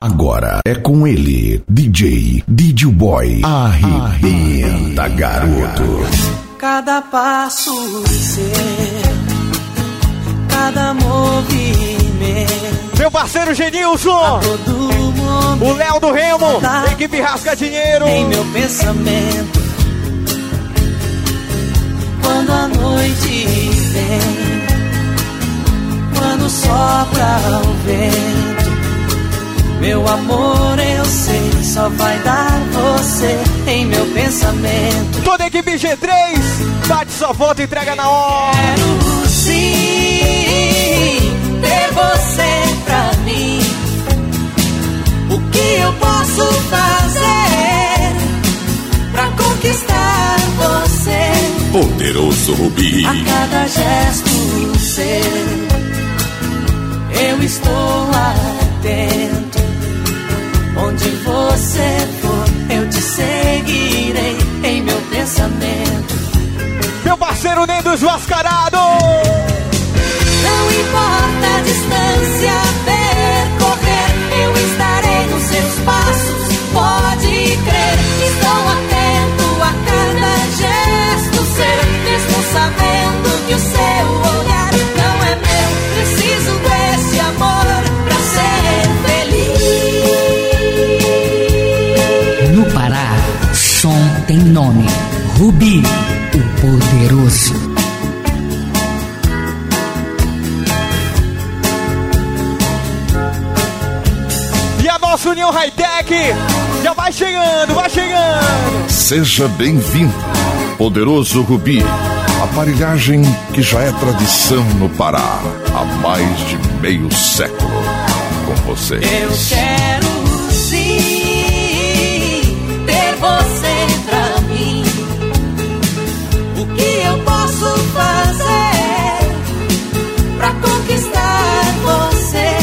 Agora é com ele, DJ Boy. Arrebenta, garoto. Cada passo seu, cada movimento. Meu parceiro Genilson, o Léo do Remo, equipe Rasga Dinheiro. Em meu pensamento, quando a noite vem, quando sopra o vento, meu amor, eu sei, só vai dar você em meu pensamento. Toda a equipe G3, bate sua foto e entrega na hora. Quero sim ter você pra mim. O que eu posso fazer pra conquistar você? Poderoso Rubi. A cada gesto seu, eu estou atento. Onde você for, eu te seguirei em meu pensamento. Meu parceiro Ney dos Mascarados. Não importa a distância percorrer, eu estarei nos seus passos, pode crer. Estou atento a cada gesto seu, mesmo sabendo que o seu olhar não é meu. Preciso desse amor pra ser feliz. No Pará, som tem nome: Rubi, o Poderoso. E a nossa União Hightech já vai chegando, vai chegando. Seja bem-vindo, Poderoso Rubi. Aparelhagem que já é tradição no Pará há mais de meio século. Com vocês. Eu quero sim ter você pra mim. O que eu posso fazer pra conquistar você?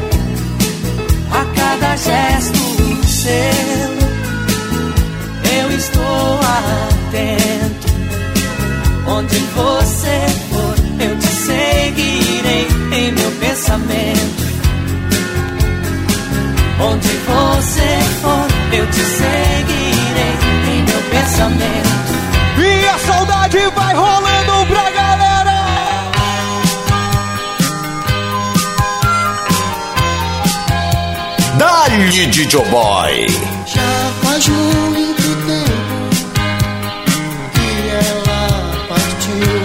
A cada gesto seu, eu estou atento. Onde você for, eu te seguirei em meu pensamento. Onde você for, eu te seguirei em meu pensamento. E a saudade vai rolando pra galera. Dá-lhe, DJ Boy. Já faz muito tempo que ela partiu,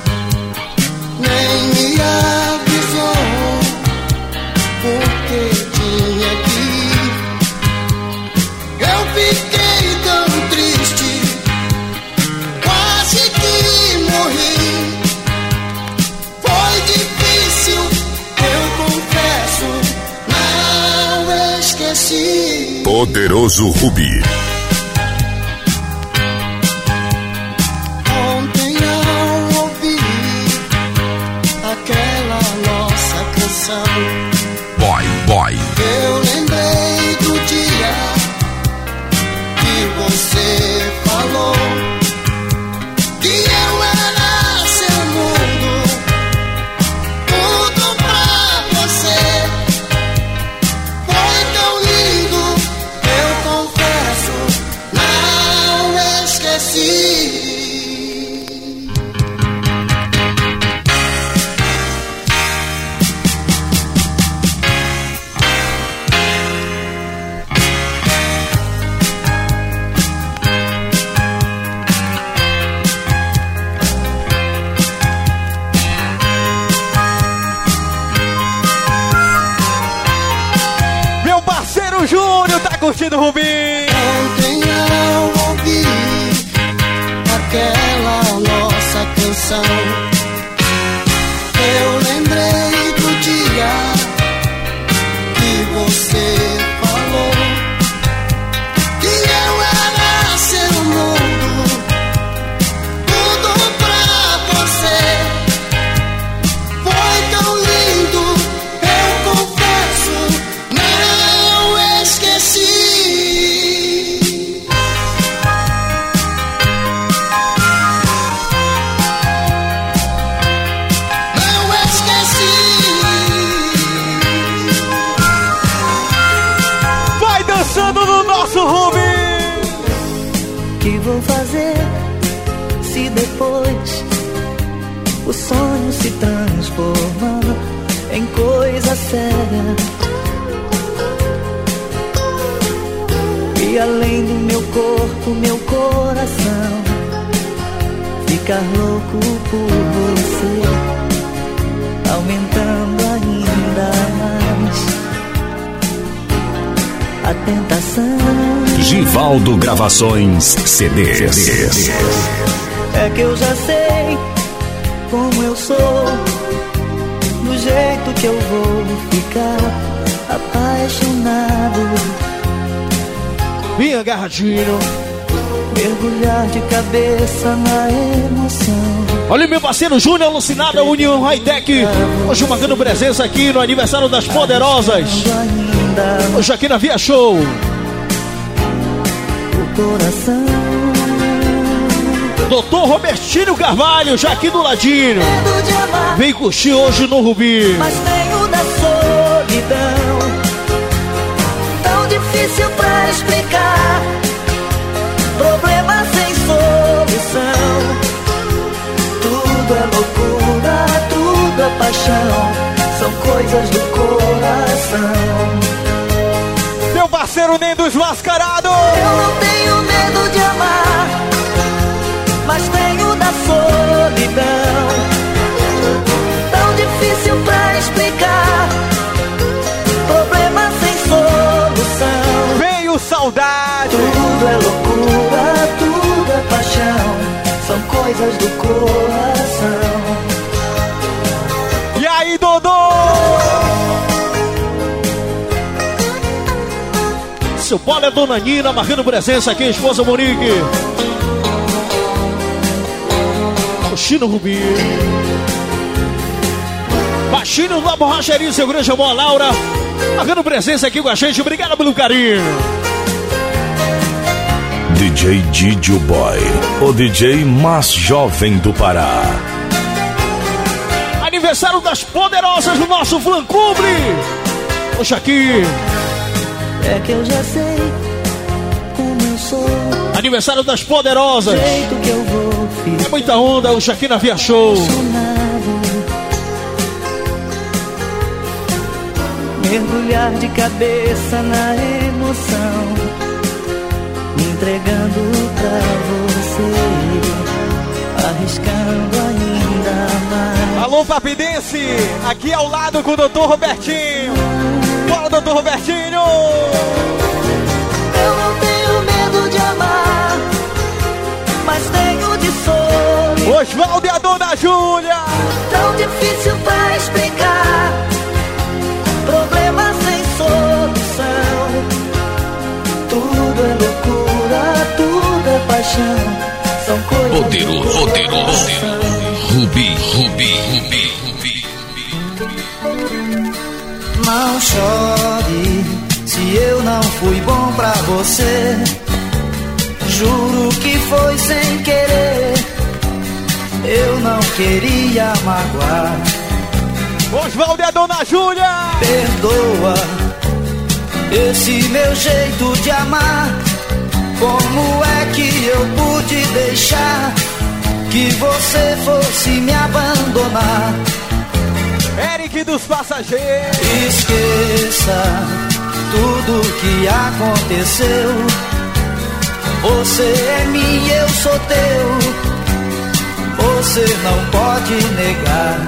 nem me avisou, porque tinha que ir. Eu fiquei tão triste, quase que morri. Foi difícil, eu confesso, não esqueci. Poderoso Rubi. Ontem ao ouvir aquela nossa canção, Boy. eu lembrei do dia que você falou que eu era seu mundo, tudo pra você. Foi tão lindo, eu confesso, não esqueci. Meu parceiro Júnior tá curtindo o Rubi. Ontem ao ouvir aquela nossa canção, eu lembrei do dia que você falou que eu era seu mundo, tudo pra você. Foi tão lindo, eu confesso, não esqueci. Pensando no nosso Rubi. Que vou fazer se depois o sonho se transforma em coisa séria? E além do meu corpo, meu coração ficar louco por você, aumentando ainda mais a tentação. Givaldo Gravações CDs. É que eu já sei como eu sou, do jeito que eu vou ficar apaixonado. Vinha agarradinho, mergulhar de cabeça na emoção. olha meu parceiro Júnior alucinado, União Hightech. Hoje marcando presença aqui no aniversário das Poderosas. Hoje aqui na Via Show. O coração. Doutor Robertinho Carvalho, já aqui do ladinho. Vem curtir hoje no Rubi. Mas tenho da solidão, tão difícil pra explicar. Problema sem solução. Tudo é loucura, tudo é paixão. São coisas do coração. Meu parceiro Nem dos Mascarados. Eu não tenho medo de amar, mas tenho da solidão, tão difícil pra explicar. Problema sem solução. Veio saudade. Tudo é loucura, tudo é paixão. São coisas do coração. E aí, Dodô? Seu Paulo é Dona Nina, marcando presença aqui, esposa Monique. O Chino Rubi. Baixinho da borracharia, seu grande amor, Laura. Marcando presença aqui com a gente, obrigado pelo carinho. DJ Didio Boy, o DJ mais jovem do Pará. Aniversário das Poderosas do nosso fã clube. Hoje aqui. É que eu já sei como eu sou. Aniversário das Poderosas. Do jeito que eu vou ficar. É muita onda, hoje aqui na Via Show. Mergulhar de cabeça na emoção, me entregando pra você, arriscando ainda mais. Alô, Papidense, aqui ao lado com o Dr. Robertinho. Bora, Dr. Robertinho! Eu não tenho medo de amar, mas tenho de solidão. Osvaldo e a Dona Júlia. Tão difícil pra explicar. Problema sem solução. Tudo é loucura, tudo é paixão. São coisas Poderoso. Rubi. Não chore se eu não fui bom pra você. Juro que foi sem querer. Eu não queria magoar. Osvaldo e a Dona Júlia. Perdoa esse meu jeito de amar. Como é que eu pude deixar que você fosse me abandonar? Eric dos Passageiros. Esqueça tudo que aconteceu. Você é minha, eu sou teu. Você não pode negar.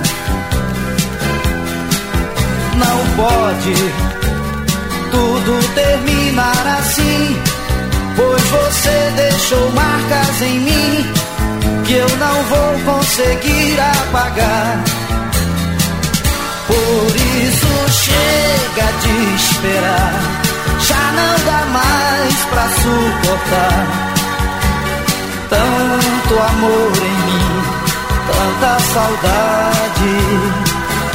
Não pode tudo terminar assim, pois você deixou marcas em mim que eu não vou conseguir apagar. Por isso chega de esperar, já não dá mais pra suportar. Tanto amor em mim, tanta saudade.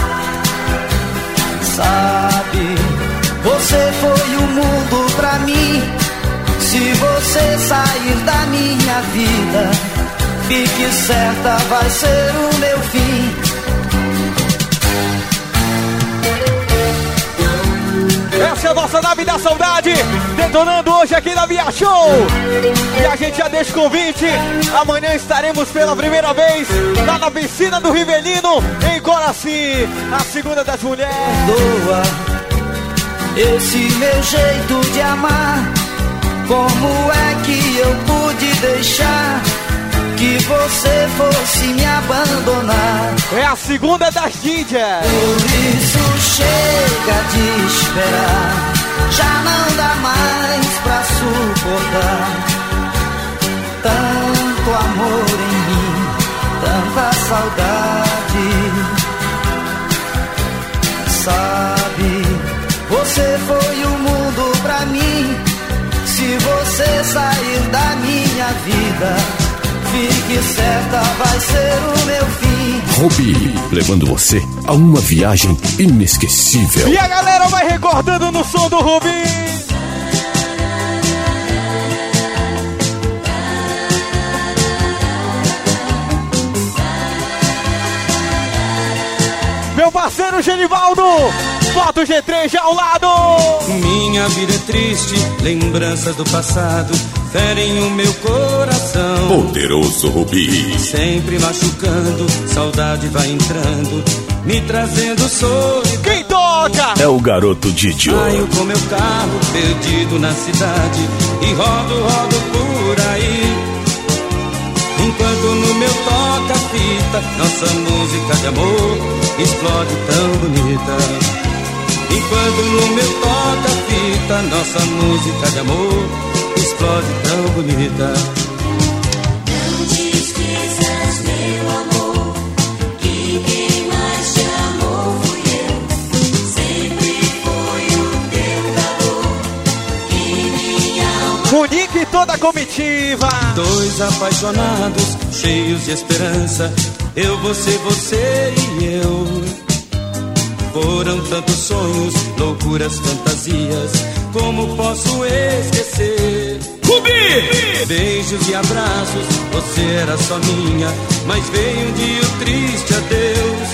Sabe, você foi o mundo pra mim. Se você sair da minha vida, fique certa, vai ser o meu fim. Essa é a nossa nave da saudade, detonando hoje aqui na Via Show. E a gente já deixa o convite. Amanhã estaremos pela primeira vez lá na piscina do Rivelino, em Coraci, a segunda das mulheres. Doa esse meu jeito de amar. Como é que eu pude deixar que você fosse me abandonar? É a segunda das DJs. Por isso chega de esperar, já não dá mais pra suportar. Tanto amor em mim, tanta saudade. Sabe, você foi o mundo pra mim. Se você sair da minha vida, fique certa, vai ser o meu fim. Rubi, levando você a uma viagem inesquecível. E a galera vai recordando no som do Rubi. Meu parceiro Genivaldo, bota o G3 já ao lado. Minha vida é triste, lembranças do passado ferem o meu coração. Poderoso Rubi. Sempre machucando, saudade vai entrando, me trazendo solidão. Quem toca? É o garoto Didio. Saio com meu carro perdido na cidade e rodo por aí. Enquanto no meu toca-fita nossa música de amor explode tão bonita. Enquanto no meu toca-fita nossa música de amor explode tão bonita. Não te esqueças, meu amor, que quem mais te amou fui eu. Sempre foi o teu calor que minha alma. Monique e toda a comitiva. Dois apaixonados, cheios de esperança, eu, você e eu. Foram tantos sonhos, loucuras, fantasias, como posso esquecer? Rubi! Beijos e abraços, você era só minha, mas veio um dia o triste adeus.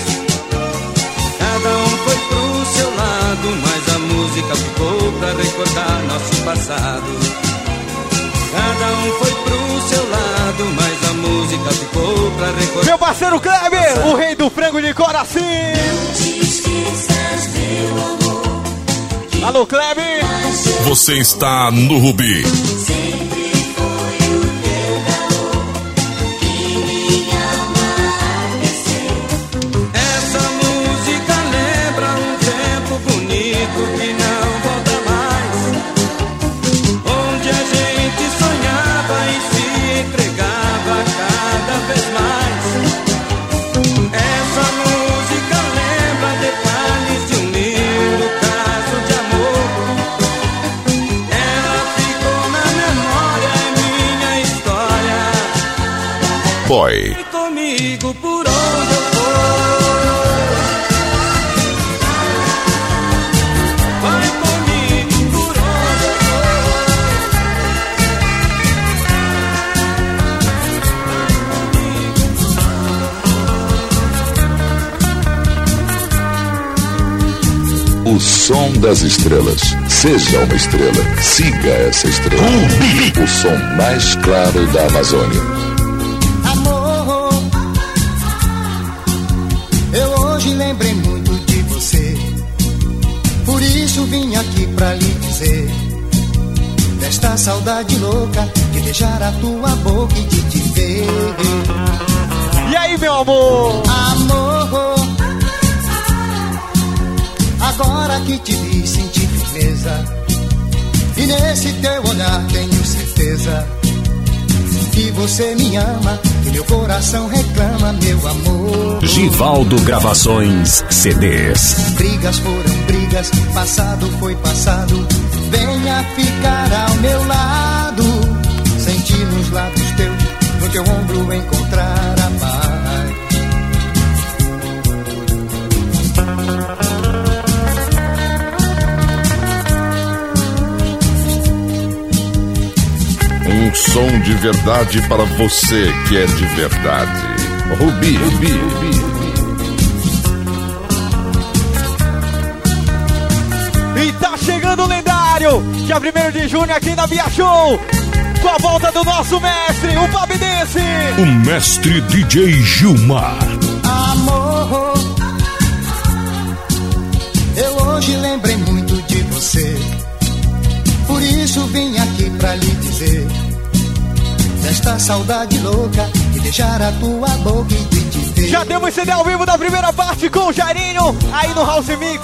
Cada um foi pro seu lado, mas a música ficou pra recordar nosso passado. Cada um foi pro seu lado, mas a música ficou pra recordar. Meu parceiro Kleber, o rei do frango de Coraci. Não te esqueças, meu amor. Alô, Kleber. Você está no Rubi. Sempre foi o teu calor que minha alma aqueceu. Essa música lembra um tempo bonito que não volta mais, onde a gente sonhava e se entregava cada vez mais. Essa música lembra detalhes de um lindo caso de amor. Ela ficou na memória, é minha história. Boy. Vem comigo por onde eu for. Vai comigo por onde eu O som das estrelas. Seja uma estrela. Siga essa estrela. O som mais claro da Amazônia. Amor, eu hoje lembrei muito de você. Por isso vim aqui pra lhe dizer desta saudade louca de beijar a tua boca e de te ver. E aí, meu amor? Amor, agora que te vi senti firmeza, e nesse teu olhar tenho certeza que você me ama, que meu coração reclama, meu amor. Givaldo Gravações CDs. Brigas foram brigas, passado foi passado, venha ficar ao meu lado, sentir nos lábios teus, no teu ombro encontrar a paz. Um som de verdade para você que é de verdade. Rubi. E tá chegando recordando o lendário. Dia 1º de junho aqui na Via Show. Com a volta do nosso mestre, o Pop Dance. O mestre DJ Gilmar. Amor, eu hoje lembrei muito de você. Por isso vim aqui pra lhe dizer desta saudade louca e deixar a tua boca e te ver. Já temos CD ao vivo da primeira parte com o Jairinho aí no House Mix.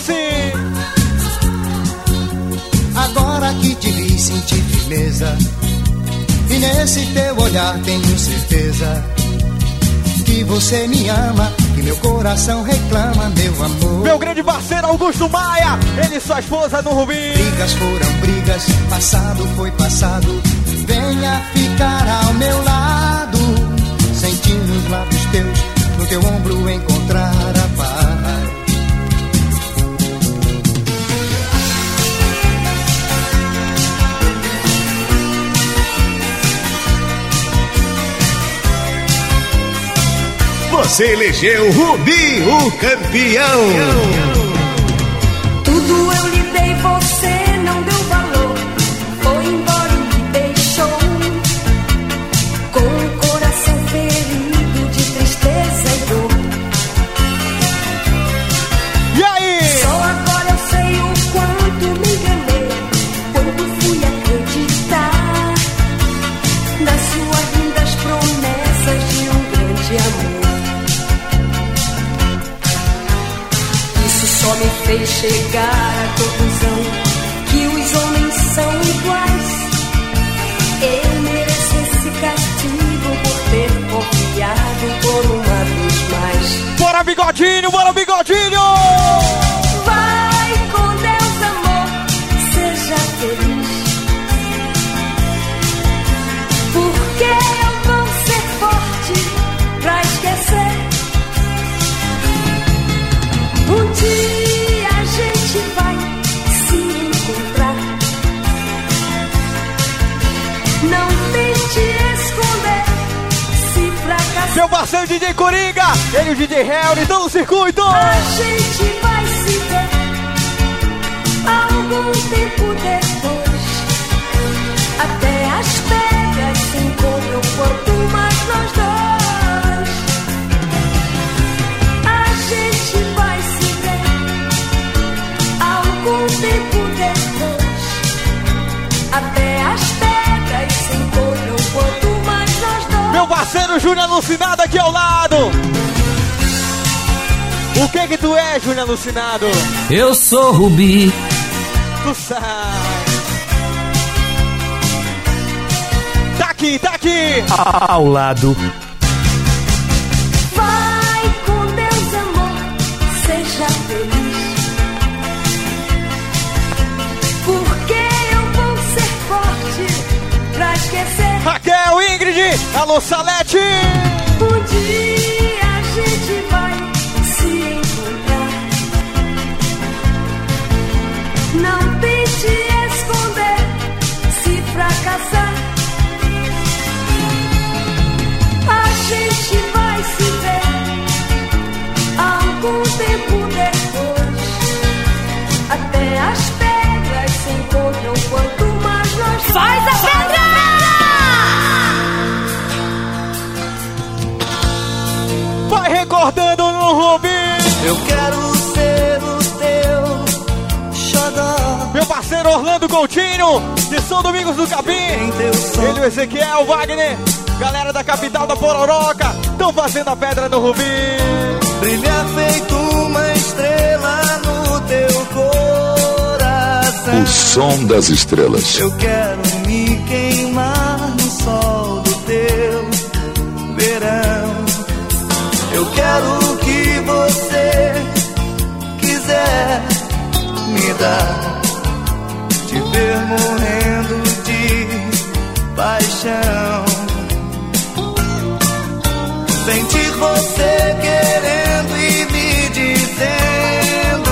Agora que te vi sentir firmeza, e nesse teu olhar tenho certeza que você me ama, que meu coração reclama, meu amor. Meu grande parceiro Augusto Maia, ele e sua esposa no Rubi. Brigas foram brigas, passado foi passado. Venha ficar ao meu lado, sentir nos lábios teus, no teu ombro encontrar a paz. Você elegeu Rubi, o campeão. Tudo eu lhe dei, você não deu valor. Foi embora e me deixou com o coração ferido de tristeza e dor. E aí? Só agora eu sei o quanto me enganei quando fui acreditar nas suas lindas promessas de um grande amor. Só me fez chegar à conclusão que os homens são iguais. Eu mereço esse castigo por ter confiado por uma vez mais. Bora, Bigodinho, bora, Bigodinho! Vai com Deus, amor, seja feliz. Porque eu vou ser forte pra esquecer. Um dia a gente vai se encontrar. Não tente esconder se fracassar. Meu parceiro DJ Coringa, ele e o DJ Harry estão no circuito. A gente vai se ver algum tempo depois. Até as pedras se encontram quanto mais nós dois. A gente vai se algum tempo depois. Até as pedras se encontram quanto mais nós dois. Meu parceiro Júnior Alucinado aqui ao lado. O que tu é, Júnior Alucinado? Eu sou Rubi. Tu sabe. Tá aqui, tá aqui. Ao lado. Vai com Deus, amor, seja feliz. Porque eu vou ser forte pra esquecer. Raquel, Ingrid, alô Salete. Um dia a gente vai se encontrar. Não tente esconder se fracassar. A gente vai se ver algum tempo depois. Até as pedras se encontram quanto mais nós. Faz a pedra! Vai recordando no Rubi. Eu quero ser o teu xodó. Meu parceiro Orlando Coutinho, de São Domingos do Capim. Ele, o Ezequiel, Wagner, galera da capital da Pororoca, estão fazendo a pedra no Rubi. Brilha feito uma estrela no teu coração. O som das estrelas. Eu quero me queimar no sol do teu verão. Eu quero que você quiser me dar, te ver morrendo de paixão, sentir você querendo e me dizendo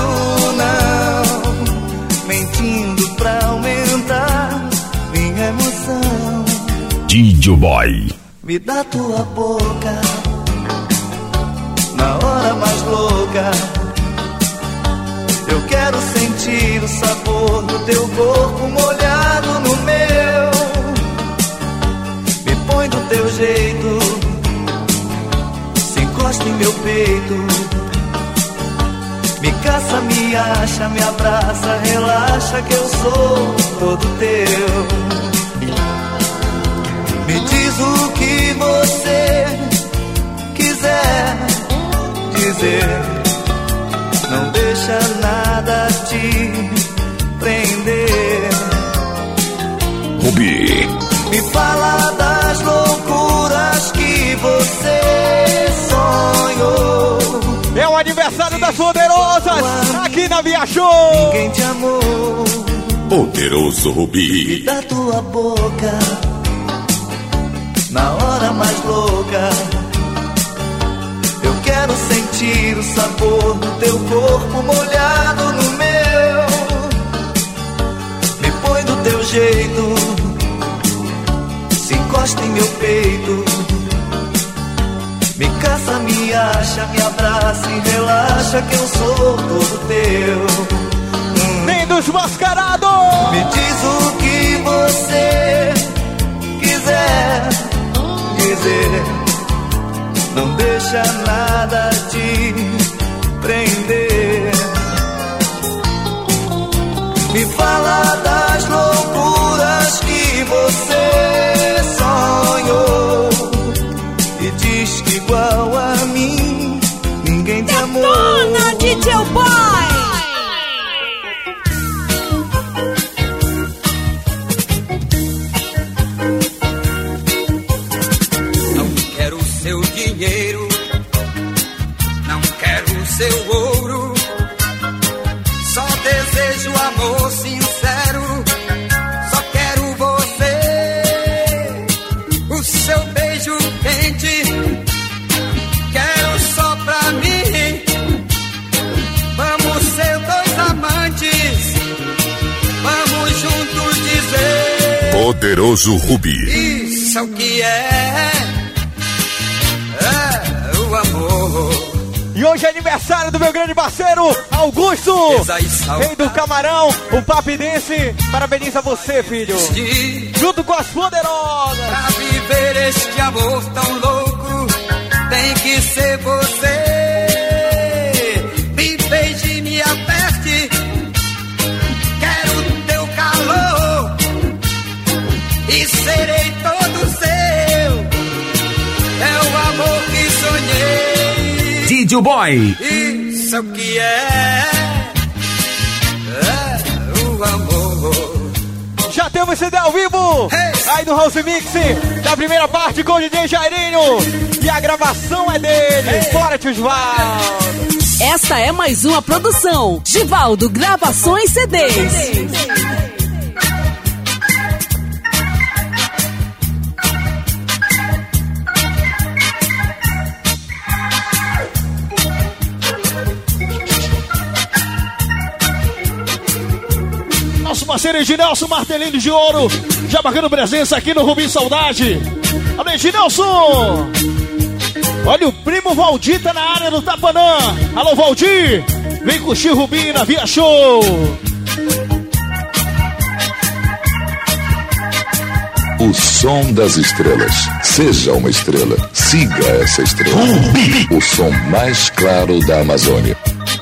não, mentindo pra aumentar minha emoção. DJ Boy. Me dá tua boca na hora mais louca. Eu quero sentir sentir o sabor do teu corpo molhado no meu. Me põe do teu jeito, se encosta em meu peito. Me caça, me acha, me abraça, relaxa que eu sou todo teu. Me diz o que você quiser dizer, não deixa nada te prender. Rubi. Me fala das loucuras que você sonhou. É o aniversário das Poderosas aqui na Via Show. Ninguém te amou. Poderoso Rubi. E da tua boca, na hora mais louca, eu quero sentir o sabor do teu corpo molhado no meu. Me põe do teu jeito, se encosta em meu peito. Me caça, me acha, me abraça e relaxa que eu sou todo teu. Nem dos mascarados. Me diz o que você quiser dizer, não deixa nada te prender. Me fala das loucuras que você sonhou e diz que igual a mim ninguém te amou. Detona, DJ Boy! Não quero seu dinheiro, não quero seu ouro, só desejo amor sincero, só quero você, o seu beijo quente, quero só pra mim. Vamos ser dois amantes, vamos juntos dizer Poderoso Rubi. isso é o que é o amor. E hoje é aniversário do meu grande parceiro, Augusto, rei do Camarão, o Papidense. Parabeniza você, filho. Junto com as Poderosas. Pra viver este amor tão louco, tem que ser você. Me beije, me aperte, quero teu calor e serei todo seu. É o amor que sonhei. DJ Boy. Isso é o que é o amor. Já temos CD ao vivo, aí no House Mix, da primeira parte com o DJ Jairinho. E a gravação é dele, Fora Tiosvaldo. Esta é mais uma produção Givaldo Gravações CDs. Nosso parceiro Ednelson Martelinho de Ouro, já marcando presença aqui no Rubi Saudade. Alô, Ednelson! Olha, o primo Valdir tá na área do Tapanã. Alô, Valdir! Vem curtir Rubi na Via Show. O som das estrelas. Seja uma estrela. Siga essa estrela. O som mais claro da Amazônia.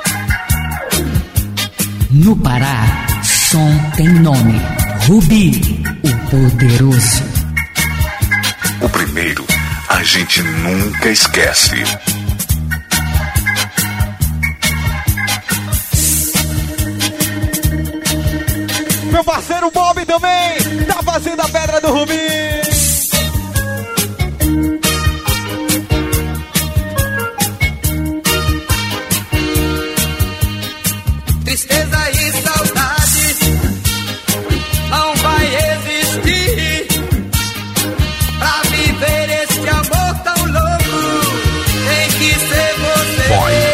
No Pará, som tem nome. Rubi, o poderoso. O primeiro, a gente nunca esquece. Meu parceiro Bob também tá fazendo a Pedra do Rubi. Tristeza e saudade não vai existir. Pra viver este amor tão louco, tem que ser você.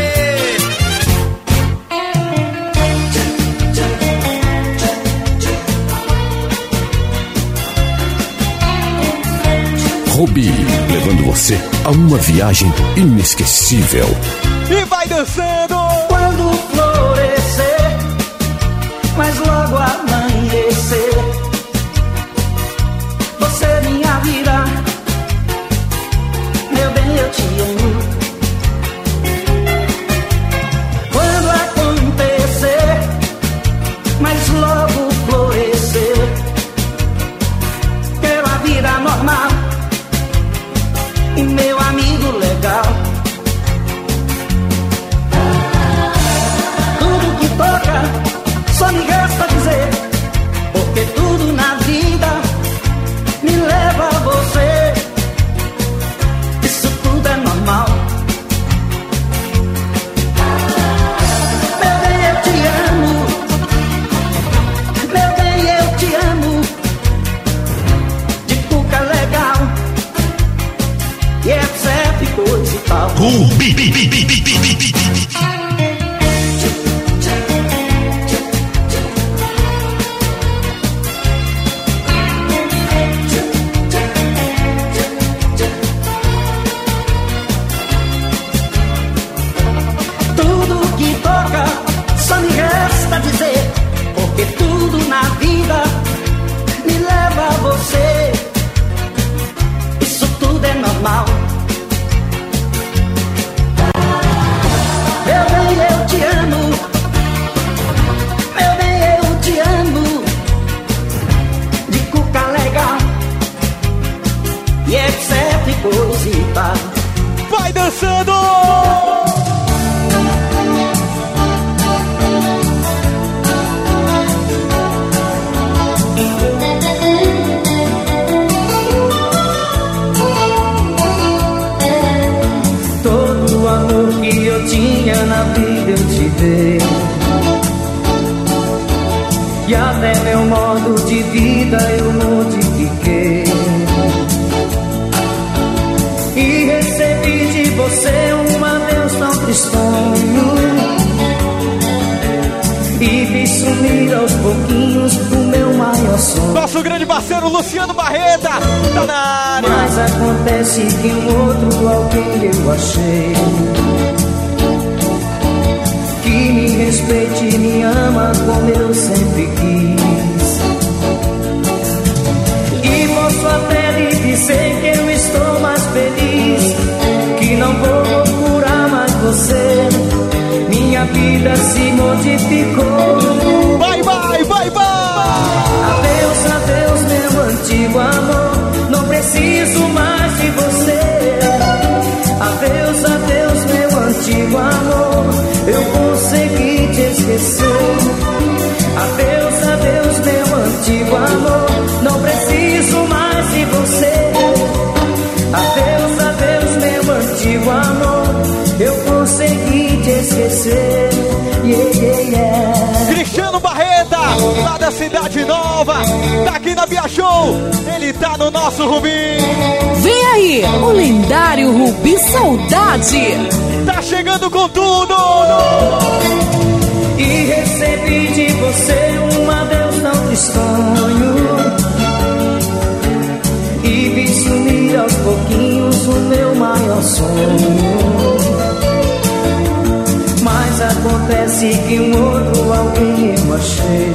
Rubi, levando você a uma viagem inesquecível. E vai dançando. Quando florescer Tudo que toca só me resta dizer, porque tudo na vida me leva a você. Isso tudo é normal. Meu bem, eu te amo. Meu bem, eu te amo. De cuca legal e etc e coisa e tal. Vai dançando! Todo o amor que eu tinha na vida eu te dei, e até meu modo de vida eu modifiquei, e recebi de você um adeus tão tristonho, e vi sumir aos pouquinhos o meu maior sonho. Nosso grande parceiro Luciano Barreta tá na área. Mas acontece que um outro alguém eu achei, que me respeite e me ama como eu sempre quis. E posso até lhe dizer que eu estou mais feliz, que não vou procurar mais você. Minha vida se modificou. Vai, vai, vai, vai! Adeus, adeus, meu antigo amor, não preciso mais de você. Adeus, adeus, meu antigo amor, eu consegui te esquecer. Adeus, adeus, meu antigo amor, não preciso mais de você. Adeus, adeus, meu antigo amor, eu consegui te esquecer. Yeah, yeah, yeah. Cristiano Barreta, lá da Cidade Nova, tá aqui na Via Show, ele tá no nosso Rubi. Vem aí, o lendário Rubi Saudade. Tá chegando com tudo. E recebi de você um adeus tão tristonho, e vi sumir aos pouquinhos o meu maior sonho. Mas acontece que um outro alguém eu achei,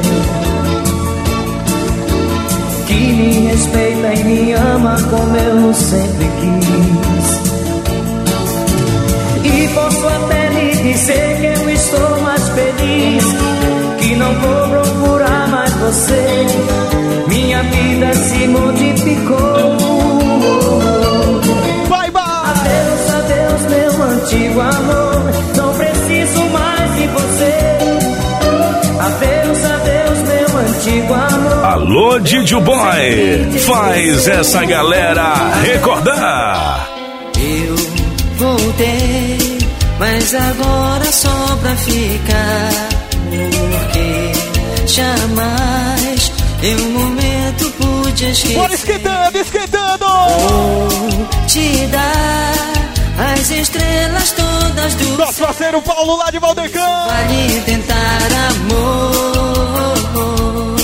que me respeita e me ama como eu sempre quis. E posso até lhe dizer que eu estou mais feliz, que não vou procurar mais você. Minha vida se modificou. Vai, vai! Adeus, adeus, meu antigo amor, não preciso mais de você. Adeus, adeus, meu antigo amor. Alô, Didio Boy, faz essa galera recordar. Eu voltei, mas agora só pra ficar, porque jamais em um momento pude esquecer. Bora esquentando, esquentando! Vou te dar as estrelas todas do nosso parceiro Paulo lá de Valdecã. Vale tentar amor.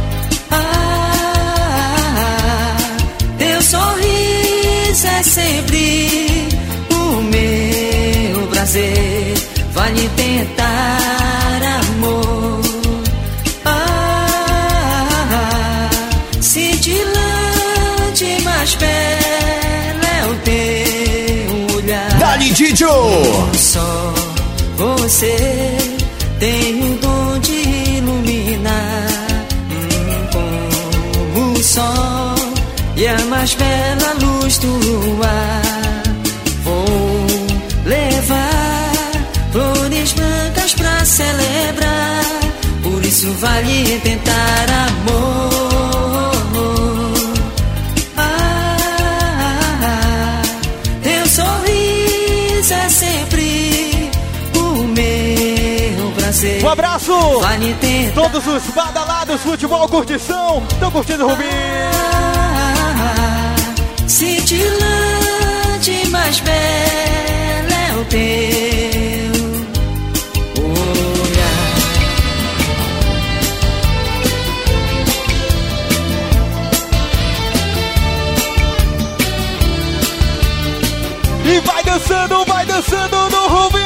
Teu sorriso é sempre o meu prazer. Vale tentar amor. Cintilante, mais bela é o teu olhar. Dali, Didio! Só você tem o dom de iluminar, como o sol e a mais bela luz do luar. Vou levar flores brancas pra celebrar, por isso vale tentar amor. Teu sorriso é sempre o meu prazer. Um abraço! Vale tentar. Todos os badalados, futebol, curtição, estão curtindo o Rubi. Cintilante, mais bela é é o teu olhar. E vai dançando no Rubi.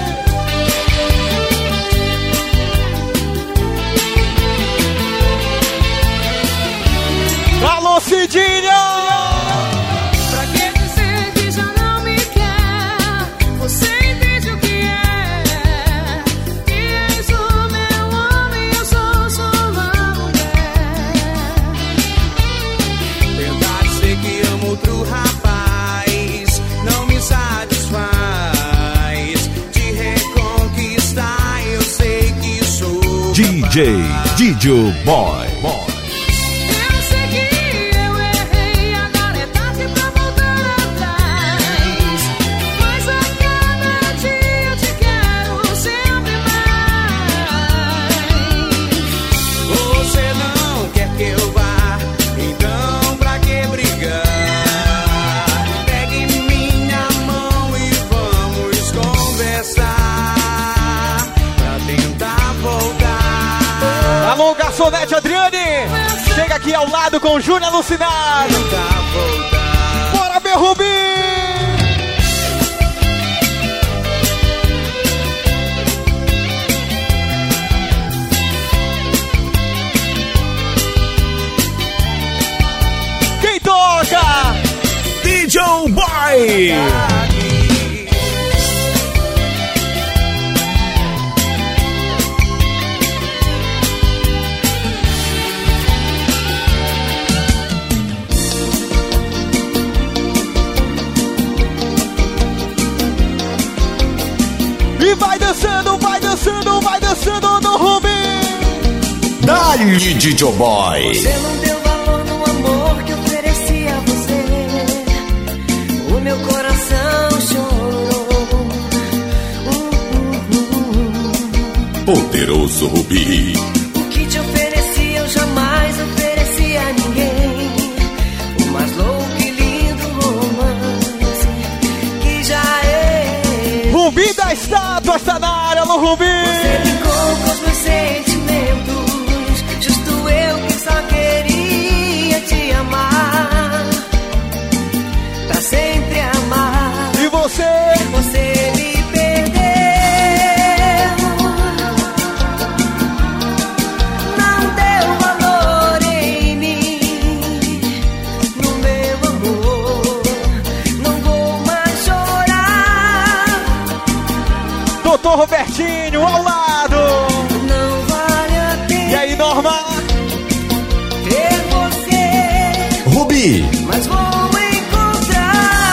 Alô, Cidinha! Pra que dizer que já não me quer? Você entende o que é? Que és o meu homem, eu sou sua mulher. Tentar dizer que amo outro rapaz não me satisfaz. Te reconquistar eu sei que sou DJ Didio Boy. Alô, garçonete Adriane! Chega aqui ao lado com o Júnior alucinado! Bora, meu Rubi! Quem toca? DJ Boy! Vai dançando no Rubi. Dali, DJ Boy. Você não deu valor no amor que ofereci a você. O meu coração chorou. Poderoso Rubi. O que te ofereci eu jamais ofereci a ninguém. O mais louco e lindo romance que já é. Rubi da estátua está na área, no Rubi. Você brincou com os meus sentimentos. Justo eu que só queria te amar. Pra sempre amar. E você? Você me perdeu. Não deu valor em mim. No meu amor. Não vou mais chorar. Doutor Robertinho ao lado. Não vale a pena. E aí, Norma? Ter você. Rubi. Mas vou encontrar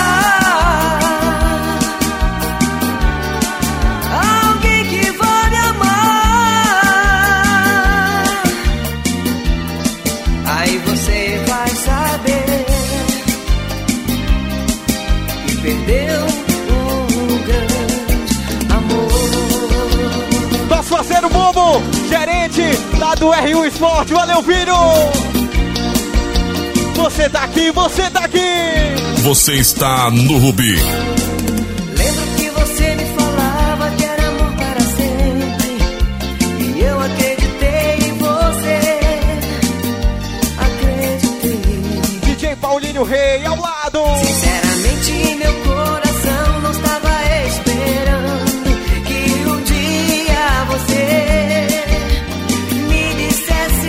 alguém que vai me amar. Aí você vai saber que perdeu um grande amor. Nosso parceiro Bobo, gerente lá do R1 Esporte. Valeu, filho! Você tá aqui, você tá aqui! Você está no Rubi. Lembro que você me falava que era amor para sempre. E eu acreditei em você. Acreditei. DJ Paulinho Rei ao lado. Sinceramente, meu coração não estava esperando que um dia você me dissesse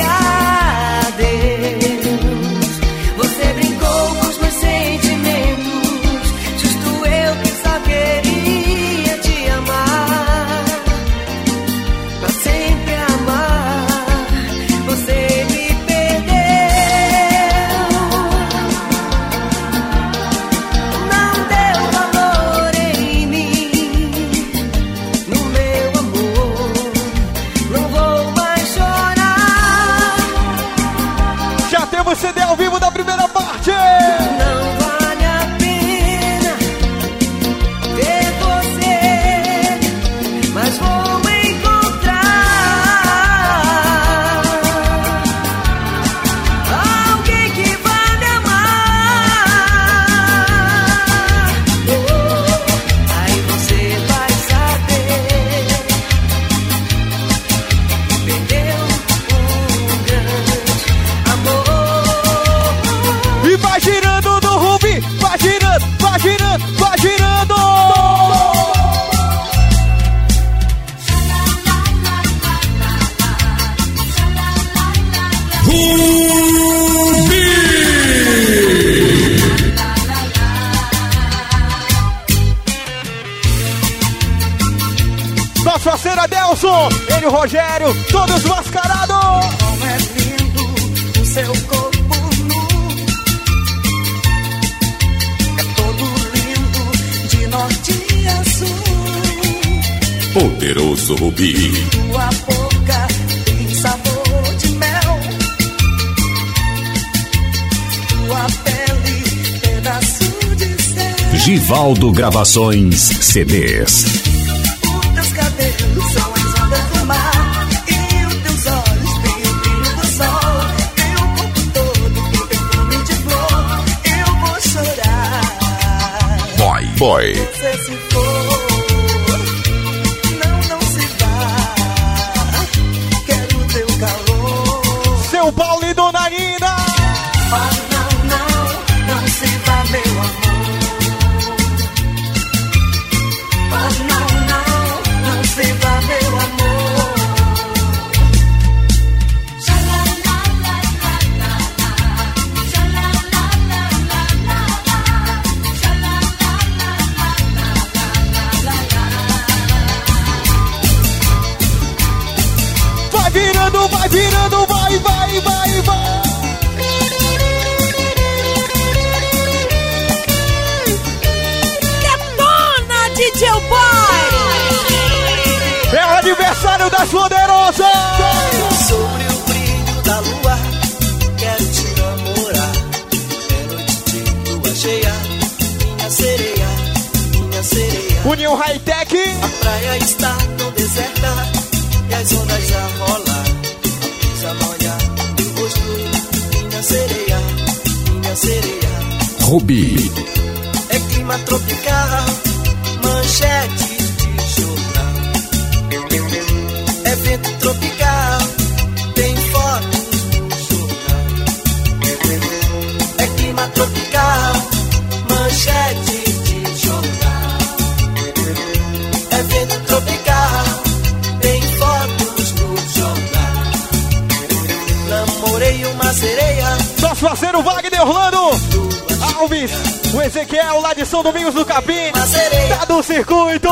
adeus. Você brincou com os meus sentimentos. Justo eu que só queria te amar. Pra sempre amar. Você me perdeu. Não deu valor em mim. No meu amor. Não vou mais chorar. Já temos CD ao vivo da primeira parte. Não vale a pena ter você, mas vou encontrar alguém que vai me amar. Aí você Antônio, Rogério, todos mascarados. Como é lindo o seu corpo nu. É todo lindo de norte a sul. Poderoso Rubi. Tua boca tem sabor de mel. Tua pele, pedaço de céu. Givaldo Gravações CDs. Os teus cabelos são as ondas do mar. E os teus olhos têm o brilho do sol. Teu corpo todo tem perfume de flor. Eu vou chorar. Boy. Você se for, não se vá. Quero teu calor. Seu Paulo e Dona Nina. Oh, não se vá, meu amor. Oh, não se vá, meu amor. Vai virando, vai virando, vai. Detona, DJ Boy! É o aniversário das poderosas. Sobre o brilho da lua, quero te namorar. É noite de lua cheia, minha sereia, minha sereia. União Hightech. A praia está tão deserta e as ondas a rolar. A brisa molha meu rosto, minha sereia, minha sereia. Rubi. É clima tropical, manchete de jornal. É vento tropical, tem foto no jornal. É clima tropical, manchete de jornal. É vento tropical, tem fotos no jornal. Namorei uma sereia. Nosso parceiro Wagner Orlando Alves, o Ezequiel lá de São Domingos do Capim, tá do circuito.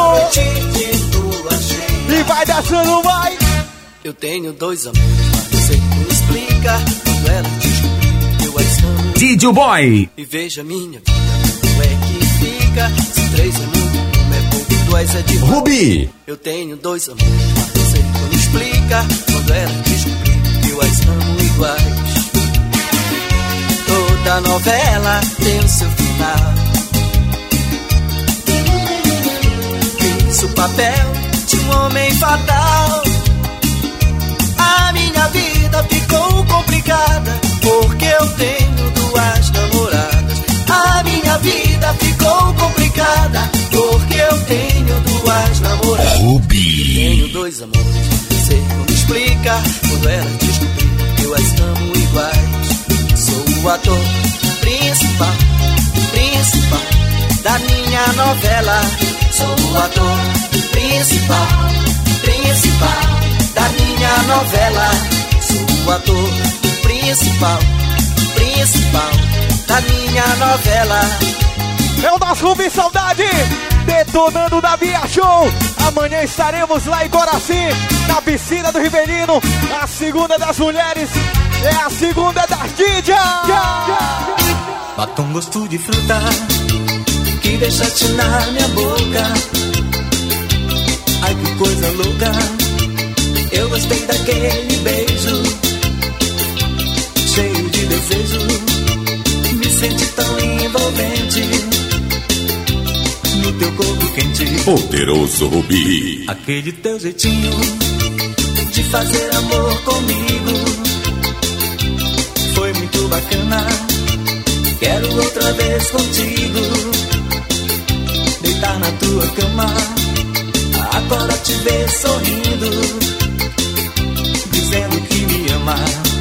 E vai dançando, vai. Eu tenho dois amores, mas você não explica. Quando ela descobriu, eu as amo. DJ Boy. E veja minha vida, como é que fica. Se três é muito, um é pouco, dois é de Rubi. Eu tenho dois amores, mas você não explica. Quando ela descobriu, eu as amo iguais. Toda novela tem o seu final. Fiz o papel de um homem fatal. A minha vida ficou complicada porque eu tenho duas namoradas. A minha vida ficou complicada porque eu tenho duas namoradas. Rubi. Tenho dois amores, você não me explica. Quando ela descobriu, eu as amo iguais. Sou o ator principal da minha novela. Sou o ator principal da minha novela. Sou o ator principal da minha novela. É o nosso Rubi Saudade, detonando da Via Show. Amanhã estaremos lá em Coraci, na piscina do Riverino. A segunda das mulheres é a segunda das DJ. Batom gosto de fruta que deixaste na minha boca. Ai que coisa louca, eu gostei daquele beijo, cheio de desejo. Me senti tão envolvente no teu corpo quente. Poderoso Rubi. Aquele teu jeitinho de fazer amor comigo foi muito bacana. Quero outra vez contigo deitar na tua cama. Agora te ver sorrindo, dizendo que me ama.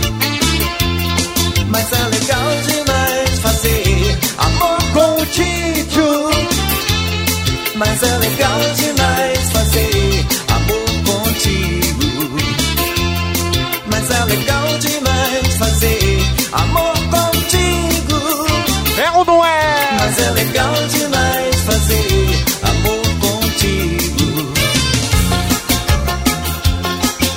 Mas é legal demais fazer amor contigo. Mas é legal demais fazer amor contigo. Mas é legal demais fazer amor contigo. É ou não é? Mas é legal demais fazer amor contigo.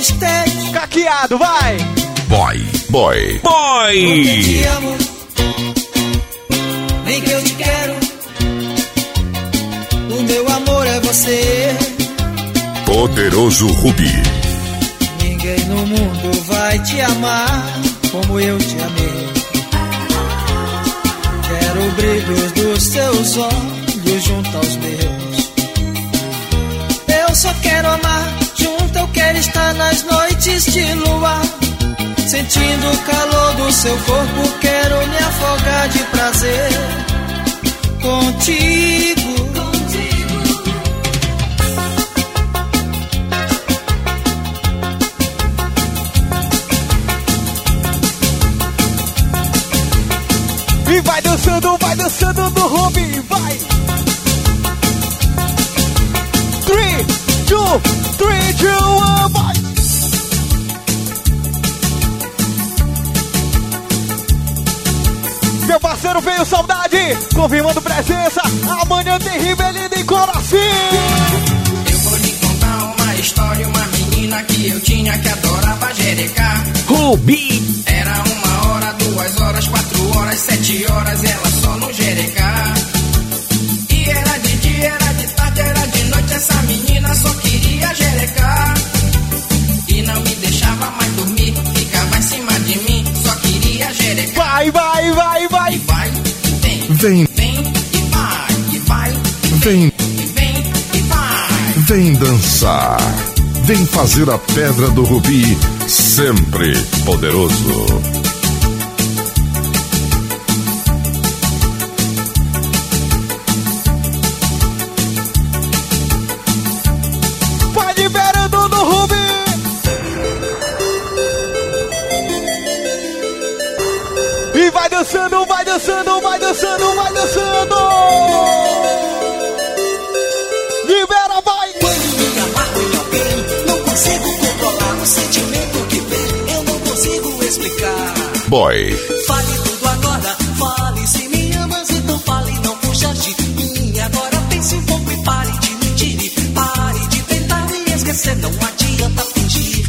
existente. Caqueado, vai! Boy. Porque te amo, nem que eu te quero. O meu amor é você. Poderoso Rubi. Ninguém no mundo vai te amar como eu te amei. Quero o brilho dos seus olhos junto aos meus. Eu só quero amar junto, eu quero estar nas noites de luar. Sentindo o calor do seu corpo, quero me afogar de prazer contigo. E vai dançando no Rubi, vai! 3, 2, 1, vai! Meu parceiro veio saudade, confirmando presença. Amanhã tem Rivelino em Coraci. Eu vou lhe contar uma história, uma menina que eu tinha que adorava jerecar. Rubi. Era 1 hora, 2 horas, 4 horas, 7 horas, ela só no jerecar. E era de dia, era de tarde, era de noite, essa menina só queria jerecar. E não me deixava mais dormir, ficava em cima de mim, só queria jerecar. Vai! E vai, Vem. E vai, e vai. Vem. E vem, e vai. Vem dançar. Vem fazer a Pedra do Rubi sempre poderoso. Vai liberando no Rubi. E vai dançando, vai dançando, vai dançando, vai dançando. Libera, vai. Quando me amarro em alguém, não consigo controlar o sentimento que vem. Eu não consigo explicar. Boy. Fale tudo agora, fale se me amas, então fale, não fuja de mim. Agora pense um pouco e pare de mentir. Pare de tentar me esquecer, não adianta fingir.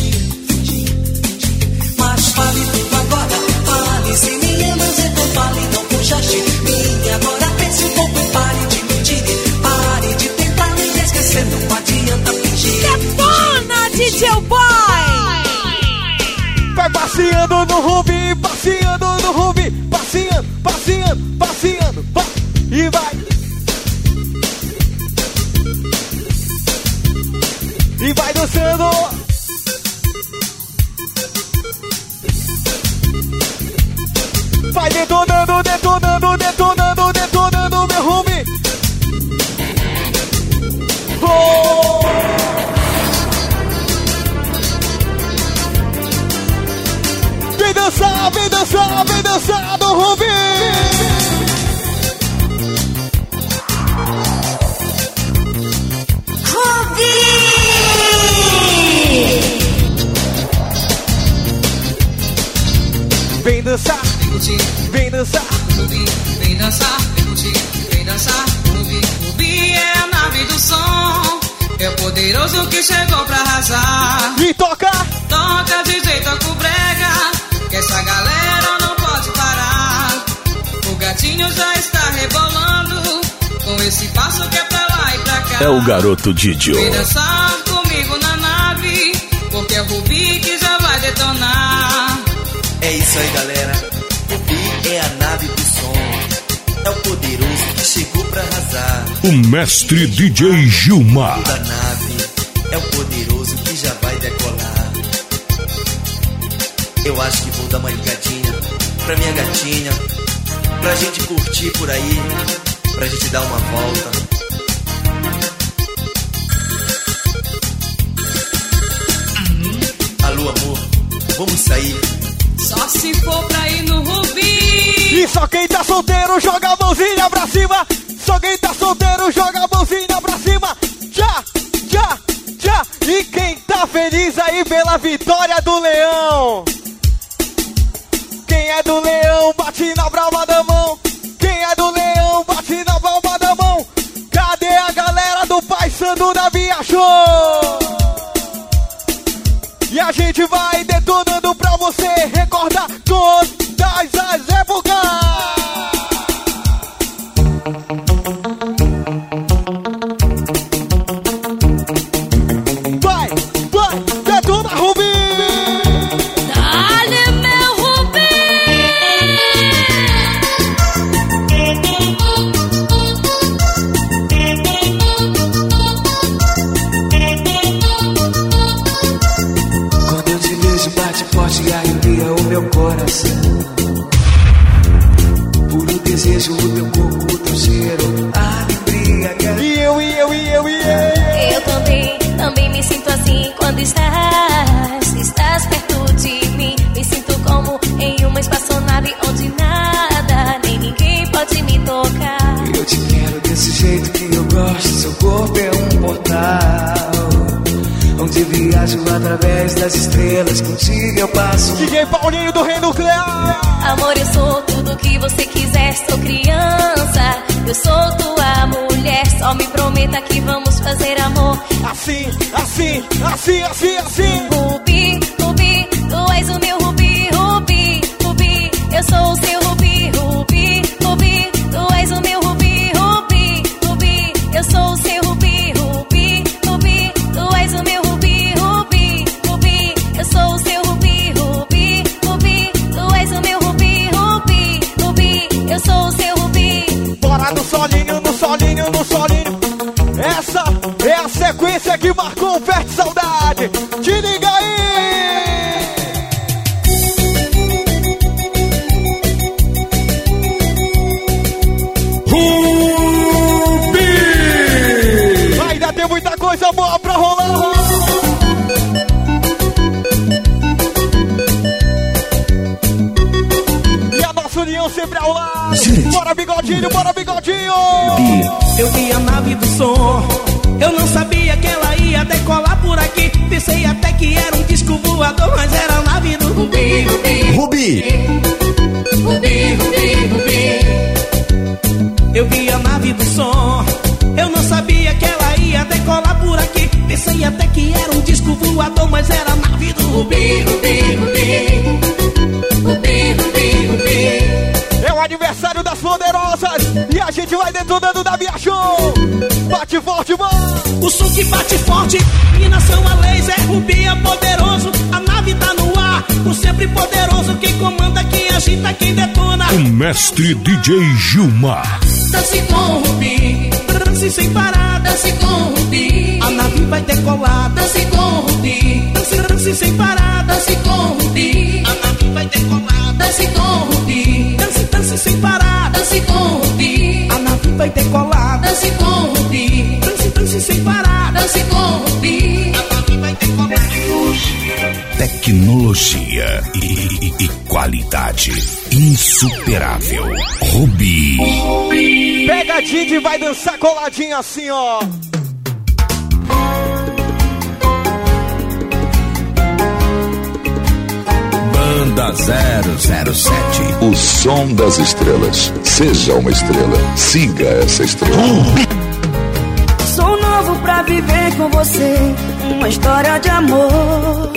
Mas fale tudo agora, fale se me amas, então fale, não fuja de mim. Agora pense um pouco e pare de mentir. Pare de tentar me esquecer, não adianta fingir. Detona, DJ Boy! Vai passeando no Rubi, passeando no Rubi, passeando, passeando, passeando, vai, e vai. E vai dançando. Vai detonando, detonando, detonando, detonando, meu Rubi. Oh! Vem dançar, vem dançar, vem dançar do Rubi. Vem dançar, vem dançar. Vem dançar, vem curtir, vem dançar. Rubi é a nave do som, é o poderoso que chegou pra arrasar. E toca! Toca DJ, toca o brega, que essa galera não pode parar. O gatinho já está rebolando, com esse passo que é pra lá e pra cá. É o garoto Didio. Vem dançar comigo na nave, porque é o Rubi que já vai detonar. É isso aí, galera. Rubi é a nave do som, é o poderoso que chegou pra arrasar. O mestre DJ Gilmar. Da nave é o poderoso que já vai decolar. Eu acho que vou dar uma ligadinha pra minha gatinha, pra gente curtir por aí, pra gente dar uma volta. Alô, amor, vamos sair. Só se for pra ir no Rubi. E só quem tá solteiro joga a mãozinha pra cima. Só quem tá solteiro joga a mãozinha pra cima. Já, já, já. E quem tá feliz aí pela vitória do Leão? Quem é do Leão, bate na palma da mão. Quem é do Leão, bate na palma da mão. Cadê a galera do Pai Sandu da Via Show? E a gente vai detonando pra você recordar todas as épocas. Vai, detona, Rubi! Dale, meu Rubi! Quando eu te vejo, bate forte e arrepia o meu coração. Puro desejo, o teu corpo, o teu cheiro, a alegria. E eu. Eu também me sinto assim quando estás perto de mim. Me sinto como em uma espaçonave onde nada, nem ninguém pode me tocar. Eu te quero desse jeito que eu gosto. Seu corpo é um portal onde viajo através das estrelas. Contigo eu passo. DJ Paulinho do Rei Nuclear. Amor, eu sou tudo que você quiser. Sou criança, eu sou tua mulher. Só me prometa que vamos fazer amor Assim. Rubi, Rubi, tu és o meu Rubi, Rubi, Rubi. Eu sou o seu Rubi, Rubi, Rubi. Tu és o meu Rubi, Rubi, Rubi. Eu sou o seu Rubi, Rubi, Rubi. Tu és o meu Rubi, Rubi, Rubi. Eu sou o seu Rubi, Rubi, Rubi. Tu és o meu Rubi, Rubi, Rubi. Eu sou o seu Rubi. Bora no solinho. Essa é a sequência que marcou o Ferte Saudade. Te liga aí! Rubi! Ainda tem muita coisa boa pra rolar. E a nossa união sempre ao lado. Bora, bigodinho, bora, bigodinho! Eu vi a nave do som, eu não sabia que ela ia decolar por aqui. Pensei até que era um disco voador, mas era a nave do Rubi. Rubi. Eu vi a nave do som, eu não sabia que ela ia decolar por aqui. Pensei até que era um disco voador, mas era a nave do Rubi. É o aniversário das poderosas e a gente vai detonando da Via Show. Bate forte, mano. O som que bate forte, e nação a laser, Rubi é poderoso. A nave tá no ar, o sempre poderoso. Quem comanda, quem agita, quem detona. O mestre DJ Gilmar. Dance com Rubi, dance sem parar. Dance com Rubi, a nave vai decolar. Dance com Rubi, dance sem parar. Dance com Rubi, a nave vai decolar. Dance com Rubi, dance sem parar. Dance com Rubi, a nave vai decolar. Dance com Rubi, dance sem parar. Dance com Rubi, a nave vai decolar. Tecnologia e qualidade insuperável. Rubi. Pega a Didi e vai dançar coladinho assim, ó. Banda 007. O som das estrelas. Seja uma estrela. Siga essa estrela. Sou novo pra viver com você uma história de amor.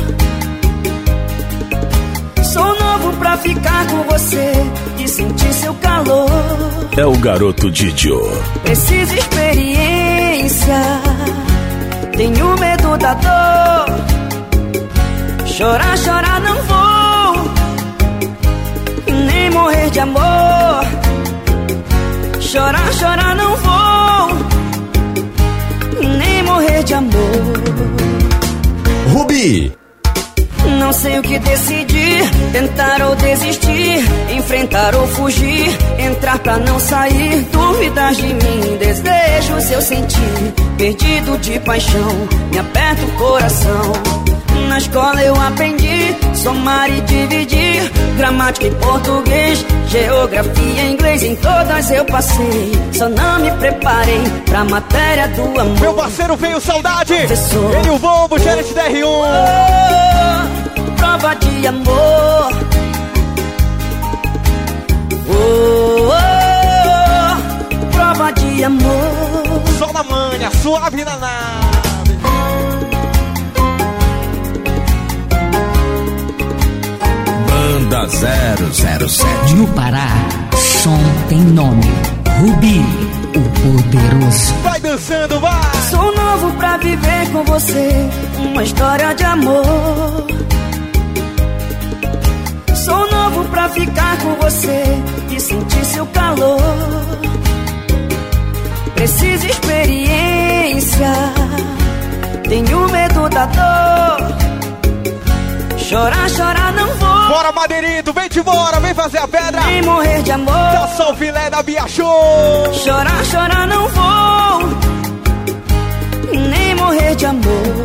Sou novo pra ficar com você e sentir seu calor. É o garoto Didio. Preciso experiência, tenho medo da dor. Chorar, chorar não vou, nem morrer de amor. Chorar, chorar não vou, nem morrer de amor. Rubi. Não sei o que decidir, tentar ou desistir, enfrentar ou fugir, entrar pra não sair, dúvidas de mim, desejo seu sentir, perdido de paixão, me aperta o coração. Na escola eu aprendi somar e dividir, gramática em português, geografia em inglês, em todas eu passei, só não me preparei pra matéria do amor. Meu parceiro veio saudade, Professor. ele o Bombo, gerente da R1. Prova de amor. Prova de amor. Só na manha, suave na nave. 007. No Pará, som tem nome. Rubi, o poderoso. Vai dançando, vai! Sou novo pra viver com você uma história de amor. Sou novo pra ficar com você e sentir seu calor. Preciso experiência, tenho medo da dor. Chorar, chorar não vou. Bora, Madeirito, vem de bora, vem fazer a pedra. Nem morrer de amor. Dança o filé da Bia Show. Chorar, chorar não vou. Nem morrer de amor.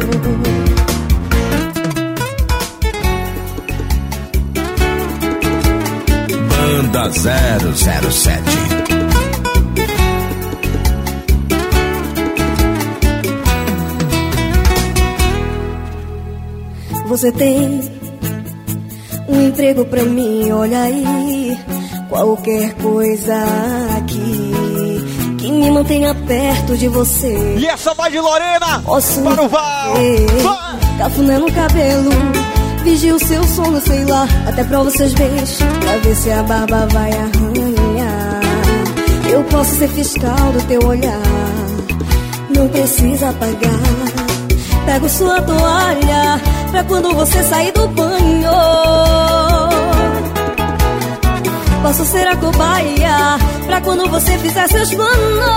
Banda 007. Você tem um emprego pra mim, olha aí. Qualquer coisa aqui que me mantenha perto de você. E essa vai de Lorena. Posso para o Val. cafuné no cabelo, vigio o seu sono, sei lá. Até pra vocês verem, pra ver se a barba vai arranhar. Eu posso ser fiscal do teu olhar, não precisa pagar. Pego sua toalha pra quando você sair do banho. Posso ser a cobaia pra quando você fizer seus planos.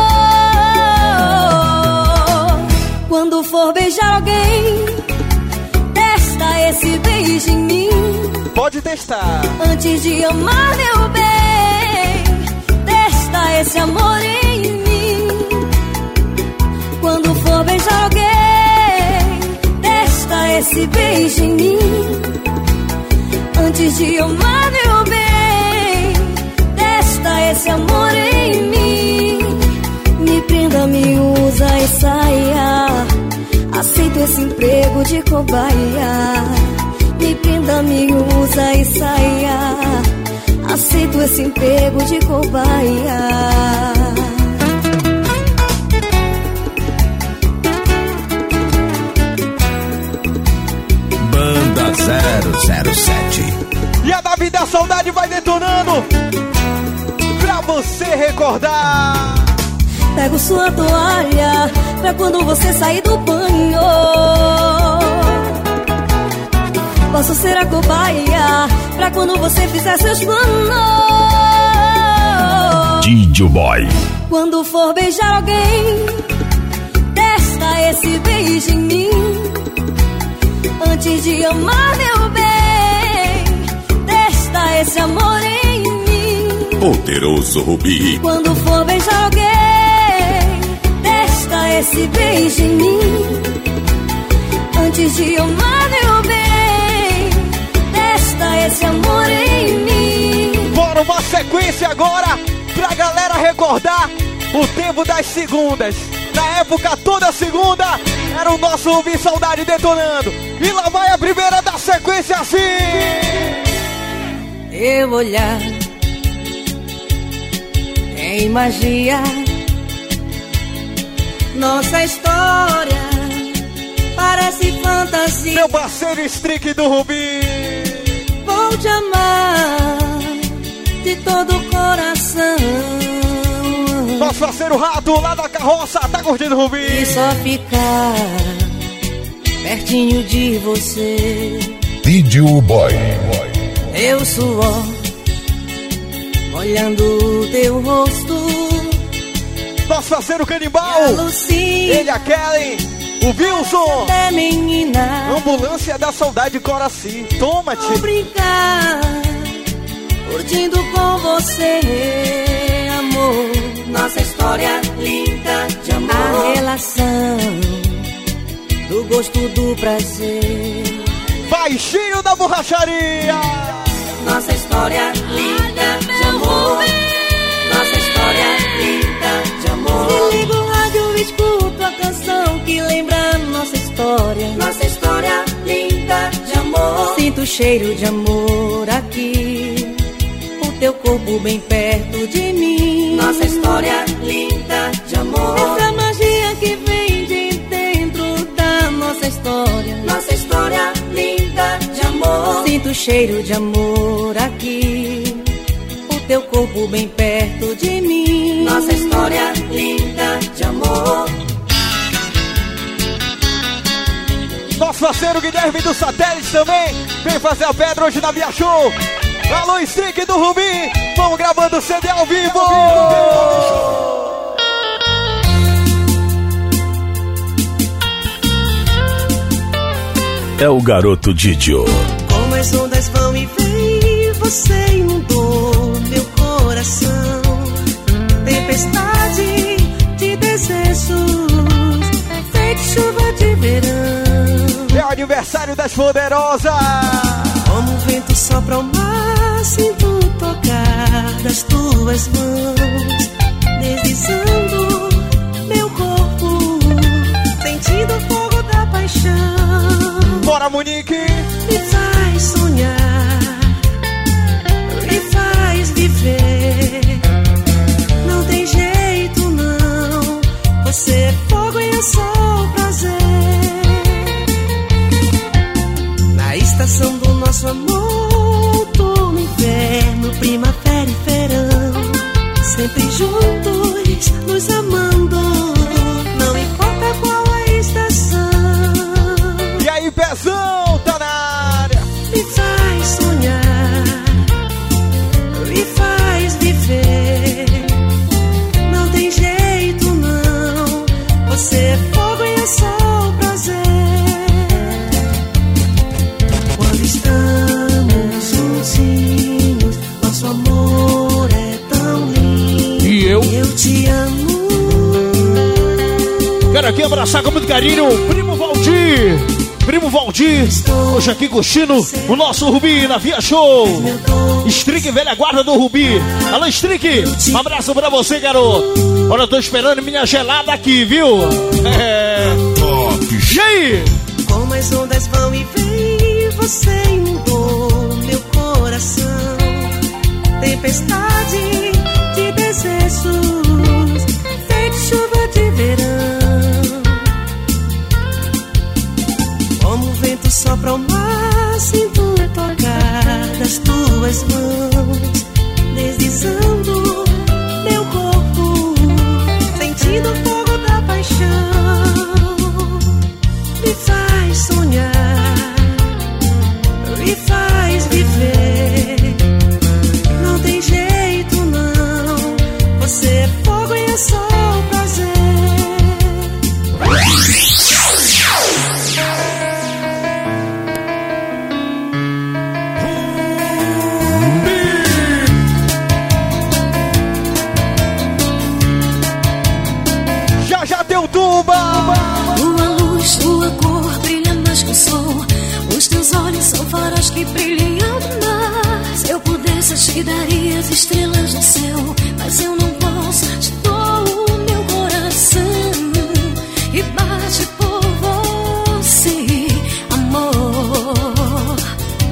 Quando for beijar alguém, testa esse beijo em mim. Pode testar. Antes de amar, meu bem, testa esse amor em mim. Quando for beijar alguém, esse beijo em mim. Antes de amar, meu bem, testa esse amor em mim. Me prenda, me usa e saia. Aceito esse emprego de cobaia. Me prenda, me usa e saia. Aceito esse emprego de cobaia. Banda 007. E a Davi da Saudade vai detonando pra você recordar. Pego sua toalha pra quando você sair do banho. Posso ser a cobaia pra quando você fizer seus planos. DJ Boy. Quando for beijar alguém, testa esse beijo em mim. Antes de amar, meu bem, testa esse amor em mim. Poderoso Rubi. Quando for beijar alguém, testa esse beijo em mim. Antes de amar, meu bem, testa esse amor em mim. Bora uma sequência agora pra galera recordar o tempo das segundas. Na época, toda segunda era o nosso Rubi Saudade detonando. E lá vai a primeira da sequência assim. Teu olhar tem magia. Nossa história parece fantasia. Meu parceiro Strick do Rubi. Vou te amar de todo o coração. Nosso parceiro Rato lá da carroça, tá curtindo o Rubi. E só ficar pertinho de você. DJ Boy. Teu suor molhando o teu rosto. Nosso parceiro Canibal. Ele, a Kelly, o Wilson. É menina. Ambulância da Saudade Coraci. Toma-te. Vou brincar, curtindo com você, amor. Nossa história linda de amor. A relação do gosto do prazer. Baixinho da borracharia. Nossa história linda de amor. Nossa história linda de amor. Se ligo o rádio, escuto a canção que lembra nossa história. Nossa história linda de amor. Sinto o cheiro de amor aqui, o teu corpo bem perto de mim. Nossa história linda de amor. Essa magia que vem de dentro da nossa história. Nossa história linda de amor. Sinto Sinto cheiro de amor aqui, o teu corpo bem perto de mim. Nossa história linda de amor. Nosso parceiro Guilherme do Satélite também vem fazer a pedra hoje na Via Show. Alô, Stick do Rubi, vamos gravando CD ao vivo. É o garoto Didio. Como as ondas vão e vêm, você inundou meu coração. Tempestade de desejos, feito chuva de verão. É o aniversário das poderosas. Como o vento sopra ao mar, sinto tocar das tuas mãos, deslizando meu corpo, sentindo o fogo da paixão. Bora, Monique! Me faz sonhar, me faz viver. Não tem jeito não, você é fogo e eu sou o prazer. Na estação do nosso amor, outono, inverno, primavera e verão, sempre juntos, nos amando, não importa qual a estação. E aí, Pezão, tá na área. Me faz sonhar, me faz viver. Não tem jeito não, você é fogo e eu sou o prazer. Quando estamos juntinhos, nosso amor é tão lindo. E eu te amo. Quero aqui abraçar com muito carinho o Primo Valdir. Primo Valdir, hoje aqui curtindo o nosso Rubi na Via Show. Strick, velha guarda do Rubi. Alô, Strick, um abraço pra você, garoto. Olha, eu tô esperando minha gelada aqui, viu? Top. E aí? Como as ondas vão e vêm, você inundou meu coração. Tempestade de desejos, feito chuva de verão. Como o vento sopra ao mar, sinto tocar das tuas mãos, deslizando meu corpo, sentindo o fogo da paixão. Me faz sonhar, me faz viver. Não tem jeito não, você é fogo e eu sou o prazer. Já deu tuba. Tua luz, tua cor brilha mais que o sol. Os teus olhos são faróis que brilham alto mar. Se eu pudesse, eu te daria as estrelas do céu, mas eu não posso. Te dou o meu coração e bate por você, amor,